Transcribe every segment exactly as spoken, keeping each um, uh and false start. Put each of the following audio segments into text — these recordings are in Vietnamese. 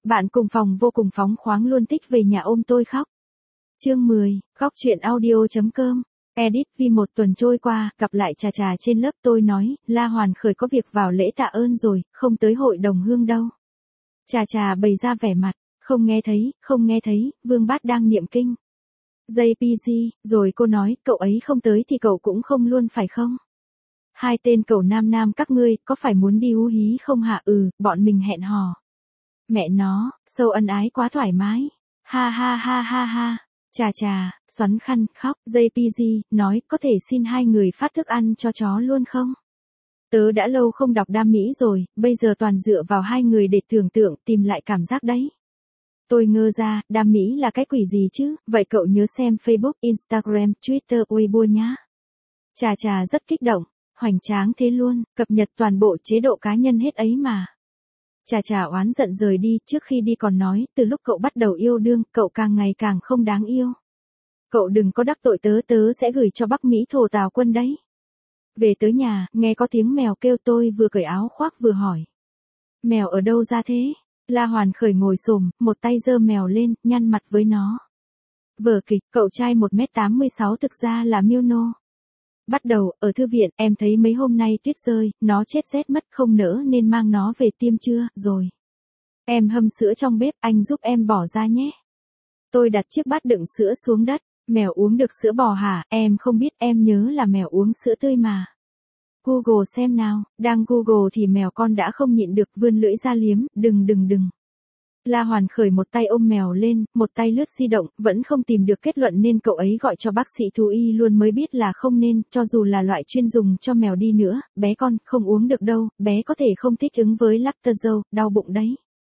Bạn cùng phòng vô cùng phóng khoáng luôn thích về nhà ôm tôi khóc. Chương mười, góc truyện audio chấm com. Edit. Vì một tuần trôi qua, gặp lại Trà Trà trên lớp tôi nói, La Hoàn Khởi có việc vào lễ tạ ơn rồi, không tới hội đồng hương đâu. Trà Trà bày ra vẻ mặt, không nghe thấy, không nghe thấy, Vương Bát đang niệm kinh. gi pê giê, rồi cô nói, cậu ấy không tới thì cậu cũng không luôn phải không? Hai tên cậu nam nam các ngươi, có phải muốn đi hú hí không hả? Ừ, bọn mình hẹn hò. Mẹ nó, sâu ân ái quá thoải mái. Ha ha ha ha ha. Trà Trà, xoắn khăn, khóc. gi pê giê, nói, có thể xin hai người phát thức ăn cho chó luôn không? Tớ đã lâu không đọc Đam Mỹ rồi, bây giờ toàn dựa vào hai người để tưởng tượng, tìm lại cảm giác đấy. Tôi ngơ ra, Đam Mỹ là cái quỷ gì chứ, vậy cậu nhớ xem Facebook, Instagram, Twitter, Weibo nhá. Trà Trà rất kích động, hoành tráng thế luôn, cập nhật toàn bộ chế độ cá nhân hết ấy mà. Trà Trà oán giận rời đi, trước khi đi còn nói, từ lúc cậu bắt đầu yêu đương, cậu càng ngày càng không đáng yêu. Cậu đừng có đắc tội tớ, tớ sẽ gửi cho Bắc Mỹ thổ tào quân đấy. Về tới nhà, nghe có tiếng mèo kêu, tôi vừa cởi áo khoác vừa hỏi. Mèo ở đâu ra thế? La Hoàn Khởi ngồi xổm, một tay giơ mèo lên, nhăn mặt với nó. Vở kịch, cậu trai một mét tám mươi sáu thực ra là Miuno. Bắt đầu, ở thư viện, em thấy mấy hôm nay tuyết rơi, nó chết rét mất, không nỡ nên mang nó về tiêm chưa, rồi. Em hâm sữa trong bếp, anh giúp em bỏ ra nhé. Tôi đặt chiếc bát đựng sữa xuống đất, mèo uống được sữa bò hả, em không biết, em nhớ là mèo uống sữa tươi mà. Google xem nào, đang Google thì mèo con đã không nhịn được vươn lưỡi ra liếm, đừng đừng đừng. La Hoàn Khởi một tay ôm mèo lên, một tay lướt di động, vẫn không tìm được kết luận nên cậu ấy gọi cho bác sĩ thú y luôn mới biết là không nên, cho dù là loại chuyên dùng cho mèo đi nữa, bé con, không uống được đâu, bé có thể không thích ứng với lactose, đau bụng đấy.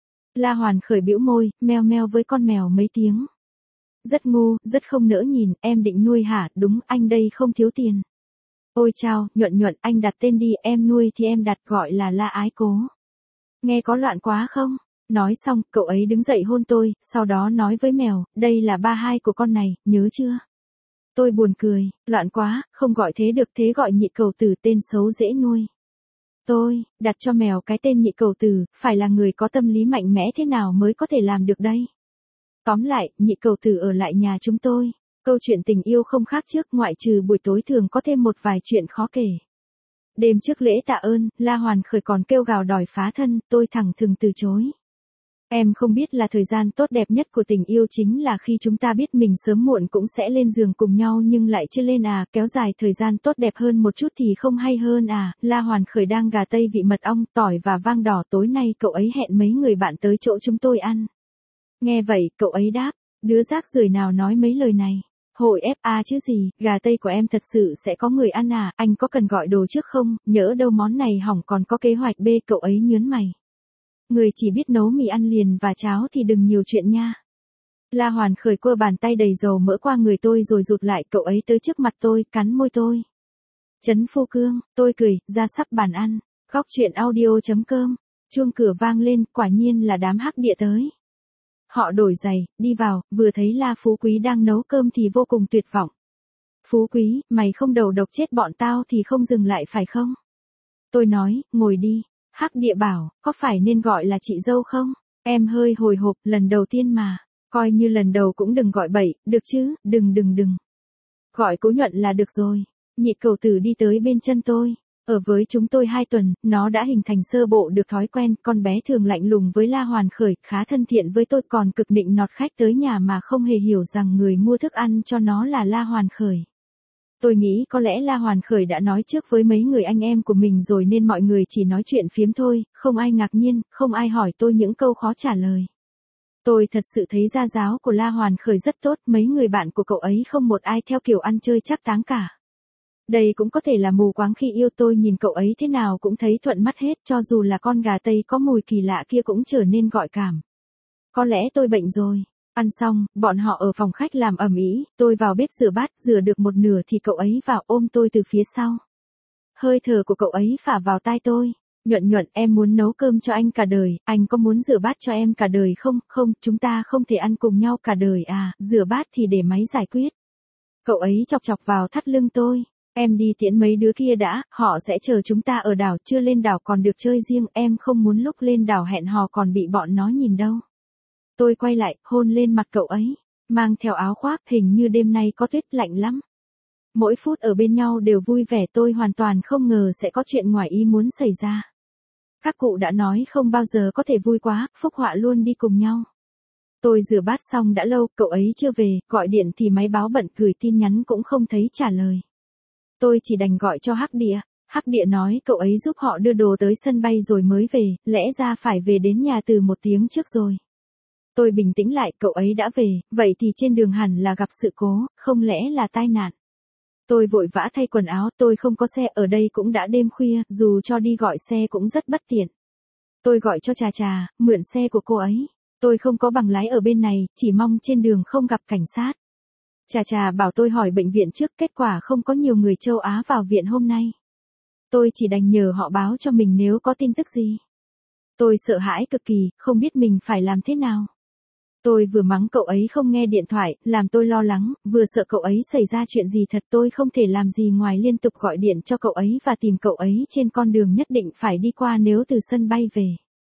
La Hoàn Khởi bĩu môi, meo meo với con mèo mấy tiếng. Rất ngu, rất không nỡ nhìn, em định nuôi hả, đúng, anh đây không thiếu tiền. Ôi chao, nhuận nhuận, anh đặt tên đi, em nuôi thì em đặt gọi là La Ái Cố. Nghe có loạn quá không? Nói xong, cậu ấy đứng dậy hôn tôi, sau đó nói với mèo, đây là ba hai của con này, nhớ chưa? Tôi buồn cười, loạn quá, không gọi thế được, thế gọi nhị cầu tử, tên xấu dễ nuôi. Tôi, đặt cho mèo cái tên nhị cầu tử, phải là người có tâm lý mạnh mẽ thế nào mới có thể làm được đây? Tóm lại, nhị cầu tử ở lại nhà chúng tôi. Câu chuyện tình yêu không khác trước, ngoại trừ buổi tối thường có thêm một vài chuyện khó kể. Đêm trước lễ tạ ơn, La Hoàn Khởi còn kêu gào đòi phá thân, tôi thẳng thừng từ chối. Em không biết là thời gian tốt đẹp nhất của tình yêu chính là khi chúng ta biết mình sớm muộn cũng sẽ lên giường cùng nhau nhưng lại chưa lên à, kéo dài thời gian tốt đẹp hơn một chút thì không hay hơn à. La Hoàn Khởi đang gà tây vị mật ong, tỏi và vang đỏ, tối nay cậu ấy hẹn mấy người bạn tới chỗ chúng tôi ăn. Nghe vậy, cậu ấy đáp, đứa rác rưởi nào nói mấy lời này. Hội ép a chứ gì, gà tây của em thật sự sẽ có người ăn à, anh có cần gọi đồ trước không, nhỡ đâu món này hỏng còn có kế hoạch B, cậu ấy nhớn mày. Người chỉ biết nấu mì ăn liền và cháo thì đừng nhiều chuyện nha. La Hoàn Khởi quơ bàn tay đầy dầu mỡ qua người tôi rồi rụt lại, cậu ấy tới trước mặt tôi, cắn môi tôi. Trấn Phu Cương, tôi cười, ra sắp bàn ăn. Góc truyện audio chấm com. Chuông cửa vang lên, quả nhiên là đám hắc địa tới. Họ đổi giày, đi vào, vừa thấy La Phú Quý đang nấu cơm thì vô cùng tuyệt vọng. Phú Quý, mày không đầu độc chết bọn tao thì không dừng lại phải không? Tôi nói, ngồi đi. Hắc địa bảo, có phải nên gọi là chị dâu không? Em hơi hồi hộp, lần đầu tiên mà. Coi như lần đầu cũng đừng gọi bậy, được chứ, đừng đừng đừng. Gọi Cố Nhuận là được rồi. Nhị cầu tử đi tới bên chân tôi. Ở với chúng tôi hai tuần, nó đã hình thành sơ bộ được thói quen, con bé thường lạnh lùng với La Hoàn Khởi, khá thân thiện với tôi, còn cực nịnh nọt khách tới nhà mà không hề hiểu rằng người mua thức ăn cho nó là La Hoàn Khởi. Tôi nghĩ có lẽ La Hoàn Khởi đã nói trước với mấy người anh em của mình rồi nên mọi người chỉ nói chuyện phiếm thôi, không ai ngạc nhiên, không ai hỏi tôi những câu khó trả lời. Tôi thật sự thấy gia giáo của La Hoàn Khởi rất tốt, mấy người bạn của cậu ấy không một ai theo kiểu ăn chơi chắc táng cả. Đây cũng có thể là mù quáng khi yêu, tôi nhìn cậu ấy thế nào cũng thấy thuận mắt hết, cho dù là con gà tây có mùi kỳ lạ kia cũng trở nên gợi cảm. Có lẽ tôi bệnh rồi. Ăn xong, bọn họ ở phòng khách làm ầm ĩ, tôi vào bếp rửa bát, rửa được một nửa thì cậu ấy vào ôm tôi từ phía sau. Hơi thở của cậu ấy phả vào tai tôi. Nhuận nhuận, em muốn nấu cơm cho anh cả đời, anh có muốn rửa bát cho em cả đời không? Không, chúng ta không thể ăn cùng nhau cả đời à, rửa bát thì để máy giải quyết. Cậu ấy chọc chọc vào thắt lưng tôi. Em đi tiễn mấy đứa kia đã, họ sẽ chờ chúng ta ở đảo, chưa lên đảo còn được chơi riêng, em không muốn lúc lên đảo hẹn hò còn bị bọn nó nhìn đâu. Tôi quay lại, hôn lên mặt cậu ấy, mang theo áo khoác, hình như đêm nay có tuyết, lạnh lắm. Mỗi phút ở bên nhau đều vui vẻ, tôi hoàn toàn không ngờ sẽ có chuyện ngoài ý muốn xảy ra. Các cụ đã nói không bao giờ có thể vui quá, phúc họa luôn đi cùng nhau. Tôi rửa bát xong đã lâu, cậu ấy chưa về, gọi điện thì máy báo bận, gửi tin nhắn cũng không thấy trả lời. Tôi chỉ đành gọi cho Hắc Địa. Hắc Địa nói cậu ấy giúp họ đưa đồ tới sân bay rồi mới về, lẽ ra phải về đến nhà từ một tiếng trước rồi. Tôi bình tĩnh lại, cậu ấy đã về, vậy thì trên đường hẳn là gặp sự cố, không lẽ là tai nạn. Tôi vội vã thay quần áo, tôi không có xe, ở đây cũng đã đêm khuya, dù cho đi gọi xe cũng rất bất tiện. Tôi gọi cho Trà Trà, mượn xe của cô ấy. Tôi không có bằng lái ở bên này, chỉ mong trên đường không gặp cảnh sát. Trà Trà bảo tôi hỏi bệnh viện trước, kết quả không có nhiều người châu Á vào viện hôm nay. Tôi chỉ đành nhờ họ báo cho mình nếu có tin tức gì. Tôi sợ hãi cực kỳ, không biết mình phải làm thế nào. Tôi vừa mắng cậu ấy không nghe điện thoại, làm tôi lo lắng, vừa sợ cậu ấy xảy ra chuyện gì thật, tôi không thể làm gì ngoài liên tục gọi điện cho cậu ấy và tìm cậu ấy trên con đường nhất định phải đi qua nếu từ sân bay về.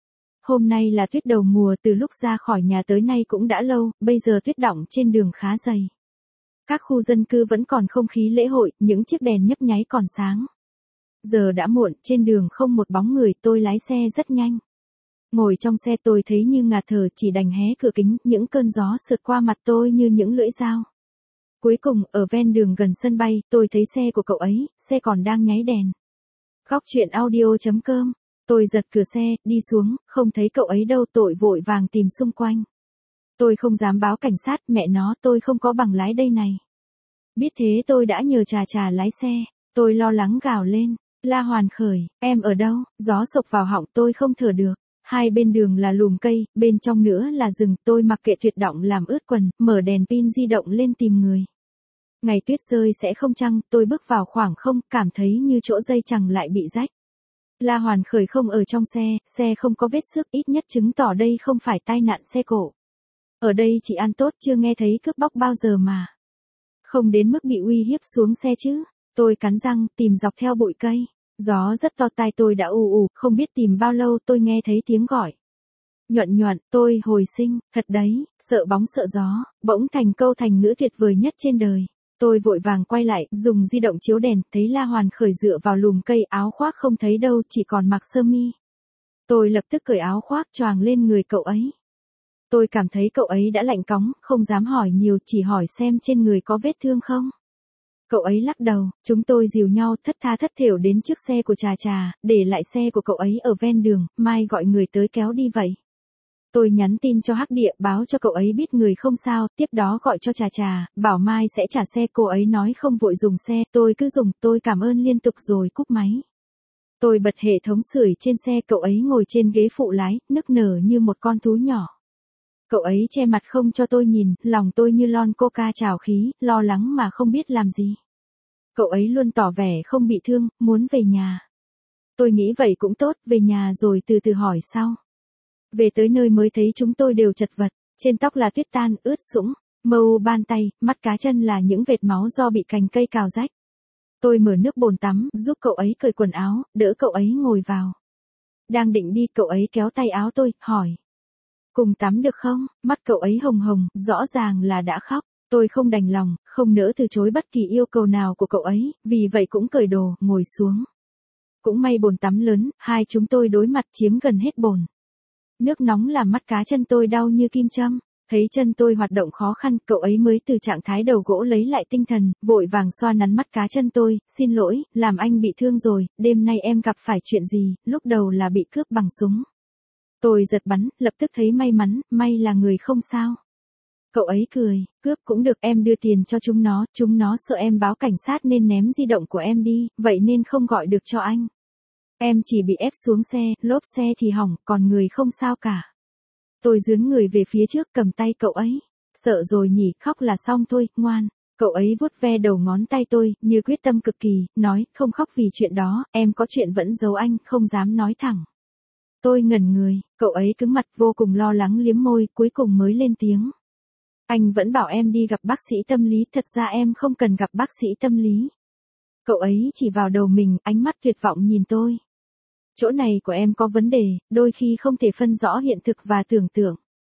Hôm nay là tuyết đầu mùa, từ lúc ra khỏi nhà tới nay cũng đã lâu, bây giờ tuyết đọng trên đường khá dày. Các khu dân cư vẫn còn không khí lễ hội, những chiếc đèn nhấp nháy còn sáng. Giờ đã muộn, trên đường không một bóng người, tôi lái xe rất nhanh. Ngồi trong xe tôi thấy như ngạt thở, chỉ đành hé cửa kính, những cơn gió sượt qua mặt tôi như những lưỡi dao. Cuối cùng, ở ven đường gần sân bay, tôi thấy xe của cậu ấy, xe còn đang nháy đèn. Góc chuyện audio chấm com. Tôi giật cửa xe, đi xuống, không thấy cậu ấy đâu, tội vội vàng tìm xung quanh. Tôi không dám báo cảnh sát, mẹ nó, tôi không có bằng lái đây này. Biết thế tôi đã nhờ Trà Trà lái xe, tôi lo lắng gào lên, La Hoàn khởi, em ở đâu, gió sộc vào họng tôi không thở được. Hai bên đường là lùm cây, bên trong nữa là rừng, tôi mặc kệ tuyệt động làm ướt quần, mở đèn pin di động lên tìm người. Ngày tuyết rơi sẽ không trăng, tôi bước vào khoảng không, cảm thấy như chỗ dây chằng lại bị rách. La Hoàn khởi không ở trong xe, xe không có vết xước, ít nhất chứng tỏ đây không phải tai nạn xe cộ. Ở đây chỉ ăn tốt, chưa nghe thấy cướp bóc bao giờ mà. Không đến mức bị uy hiếp xuống xe chứ. Tôi cắn răng, tìm dọc theo bụi cây. Gió rất to, tai tôi đã ù ù, không biết tìm bao lâu tôi nghe thấy tiếng gọi. Nhuận nhuận, tôi hồi sinh, thật đấy, sợ bóng sợ gió, bỗng thành câu thành ngữ tuyệt vời nhất trên đời. Tôi vội vàng quay lại, dùng di động chiếu đèn, thấy La Hoàn khởi dựa vào lùm cây, áo khoác không thấy đâu, chỉ còn mặc sơ mi. Tôi lập tức cởi áo khoác choàng lên người cậu ấy. Tôi cảm thấy cậu ấy đã lạnh cóng, không dám hỏi nhiều, chỉ hỏi xem trên người có vết thương không. Cậu ấy lắc đầu, chúng tôi dìu nhau thất tha thất thểu đến trước xe của Trà Trà, để lại xe của cậu ấy ở ven đường, mai gọi người tới kéo đi vậy. Tôi nhắn tin cho Hắc Địa, báo cho cậu ấy biết người không sao, tiếp đó gọi cho Trà Trà, bảo mai sẽ trả xe, cô ấy nói không vội dùng xe, tôi cứ dùng, tôi cảm ơn liên tục rồi cúp máy. Tôi bật hệ thống sưởi trên xe, cậu ấy ngồi trên ghế phụ lái, nức nở như một con thú nhỏ. Cậu ấy che mặt không cho tôi nhìn, lòng tôi như lon coca trào khí, lo lắng mà không biết làm gì. Cậu ấy luôn tỏ vẻ không bị thương, muốn về nhà. Tôi nghĩ vậy cũng tốt, về nhà rồi từ từ hỏi sau. Về tới nơi mới thấy chúng tôi đều chật vật, trên tóc là tuyết tan, ướt sũng, mâu ban tay, mắt cá chân là những vệt máu do bị cành cây cào rách. Tôi mở nước bồn tắm, giúp cậu ấy cởi quần áo, đỡ cậu ấy ngồi vào. Đang định đi, cậu ấy kéo tay áo tôi, hỏi. Cùng tắm được không? Mắt cậu ấy hồng hồng, rõ ràng là đã khóc. Tôi không đành lòng, không nỡ từ chối bất kỳ yêu cầu nào của cậu ấy, vì vậy cũng cởi đồ, ngồi xuống. Cũng may bồn tắm lớn, hai chúng tôi đối mặt chiếm gần hết bồn. Nước nóng làm mắt cá chân tôi đau như kim châm. Thấy chân tôi hoạt động khó khăn, cậu ấy mới từ trạng thái đầu gỗ lấy lại tinh thần, vội vàng xoa nắn mắt cá chân tôi, xin lỗi, làm anh bị thương rồi, đêm nay em gặp phải chuyện gì, lúc đầu là bị cướp bằng súng. Tôi giật bắn, lập tức thấy may mắn, may là người không sao. Cậu ấy cười, cướp cũng được, em đưa tiền cho chúng nó, chúng nó sợ em báo cảnh sát nên ném di động của em đi, vậy nên không gọi được cho anh. Em chỉ bị ép xuống xe, lốp xe thì hỏng, còn người không sao cả. Tôi dướn người về phía trước cầm tay cậu ấy. Sợ rồi nhỉ, khóc là xong thôi, ngoan. Cậu ấy vuốt ve đầu ngón tay tôi, như quyết tâm cực kỳ, nói, không khóc vì chuyện đó, em có chuyện vẫn giấu anh, không dám nói thẳng. Tôi ngẩn người, cậu ấy cứng mặt vô cùng lo lắng liếm môi, cuối cùng mới lên tiếng. Anh vẫn bảo em đi gặp bác sĩ tâm lý, thật ra em không cần gặp bác sĩ tâm lý. Cậu ấy chỉ vào đầu mình, ánh mắt tuyệt vọng nhìn tôi. Chỗ này của em có vấn đề, đôi khi không thể phân rõ hiện thực và tưởng tượng.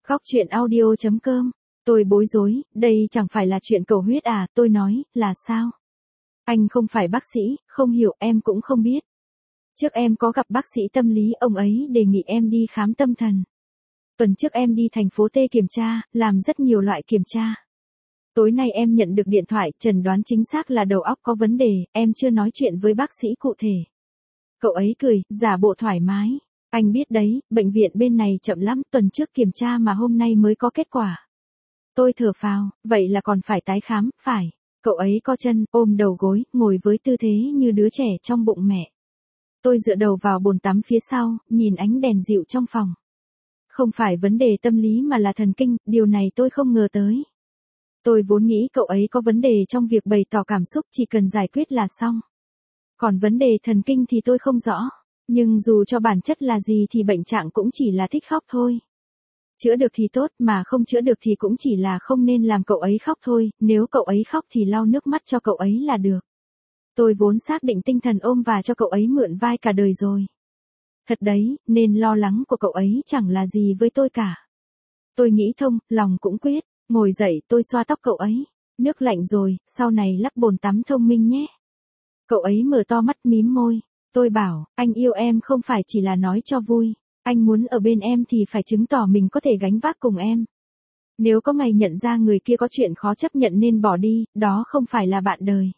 Khóc chuyện audio chấm com. Tôi bối rối, đây chẳng phải là chuyện cầu huyết à, tôi nói, là sao? Anh không phải bác sĩ, không hiểu, em cũng không biết. Trước em có gặp bác sĩ tâm lý, ông ấy đề nghị em đi khám tâm thần. Tuần trước em đi thành phố T kiểm tra, làm rất nhiều loại kiểm tra. Tối nay em nhận được điện thoại, chẩn đoán chính xác là đầu óc có vấn đề, em chưa nói chuyện với bác sĩ cụ thể. Cậu ấy cười, giả bộ thoải mái. Anh biết đấy, bệnh viện bên này chậm lắm, tuần trước kiểm tra mà hôm nay mới có kết quả. Tôi thở phào, vậy là còn phải tái khám, phải. Cậu ấy co chân, ôm đầu gối, ngồi với tư thế như đứa trẻ trong bụng mẹ. Tôi dựa đầu vào bồn tắm phía sau, nhìn ánh đèn dịu trong phòng. Không phải vấn đề tâm lý mà là thần kinh, điều này tôi không ngờ tới. Tôi vốn nghĩ cậu ấy có vấn đề trong việc bày tỏ cảm xúc, chỉ cần giải quyết là xong. Còn vấn đề thần kinh thì tôi không rõ. Nhưng dù cho bản chất là gì thì bệnh trạng cũng chỉ là thích khóc thôi. Chữa được thì tốt, mà không chữa được thì cũng chỉ là không nên làm cậu ấy khóc thôi, nếu cậu ấy khóc thì lau nước mắt cho cậu ấy là được. Tôi vốn xác định tinh thần ôm và cho cậu ấy mượn vai cả đời rồi. Thật đấy, nên lo lắng của cậu ấy chẳng là gì với tôi cả. Tôi nghĩ thông, lòng cũng quyết, ngồi dậy tôi xoa tóc cậu ấy. Nước lạnh rồi, sau này lắp bồn tắm thông minh nhé. Cậu ấy mở to mắt mím môi. Tôi bảo, anh yêu em không phải chỉ là nói cho vui. Anh muốn ở bên em thì phải chứng tỏ mình có thể gánh vác cùng em. Nếu có ngày nhận ra người kia có chuyện khó chấp nhận nên bỏ đi, đó không phải là bạn đời.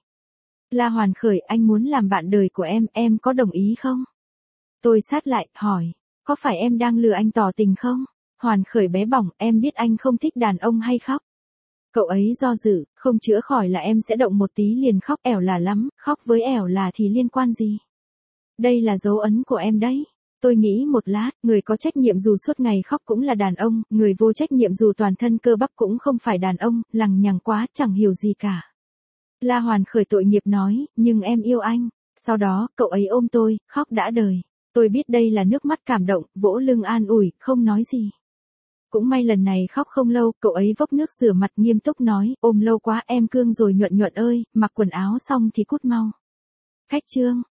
La Hoàn Khởi, anh muốn làm bạn đời của em, em có đồng ý không? Tôi sát lại, hỏi, có phải em đang lừa anh tỏ tình không? Hoàn Khởi bé bỏng, em biết anh không thích đàn ông hay khóc. Cậu ấy do dự, không chữa khỏi là em sẽ động một tí liền khóc, ẻo là lắm, khóc với ẻo là thì liên quan gì? Đây là dấu ấn của em đấy. Tôi nghĩ một lát, người có trách nhiệm dù suốt ngày khóc cũng là đàn ông, người vô trách nhiệm dù toàn thân cơ bắp cũng không phải đàn ông, lằng nhằng quá, chẳng hiểu gì cả. La Hoàn Khởi tội nghiệp nói, nhưng em yêu anh. Sau đó, cậu ấy ôm tôi, khóc đã đời. Tôi biết đây là nước mắt cảm động, vỗ lưng an ủi, không nói gì. Cũng may lần này khóc không lâu, cậu ấy vốc nước rửa mặt nghiêm túc nói, ôm lâu quá em cương rồi Nhuận Nhuận ơi, mặc quần áo xong thì cút mau. Khách trương.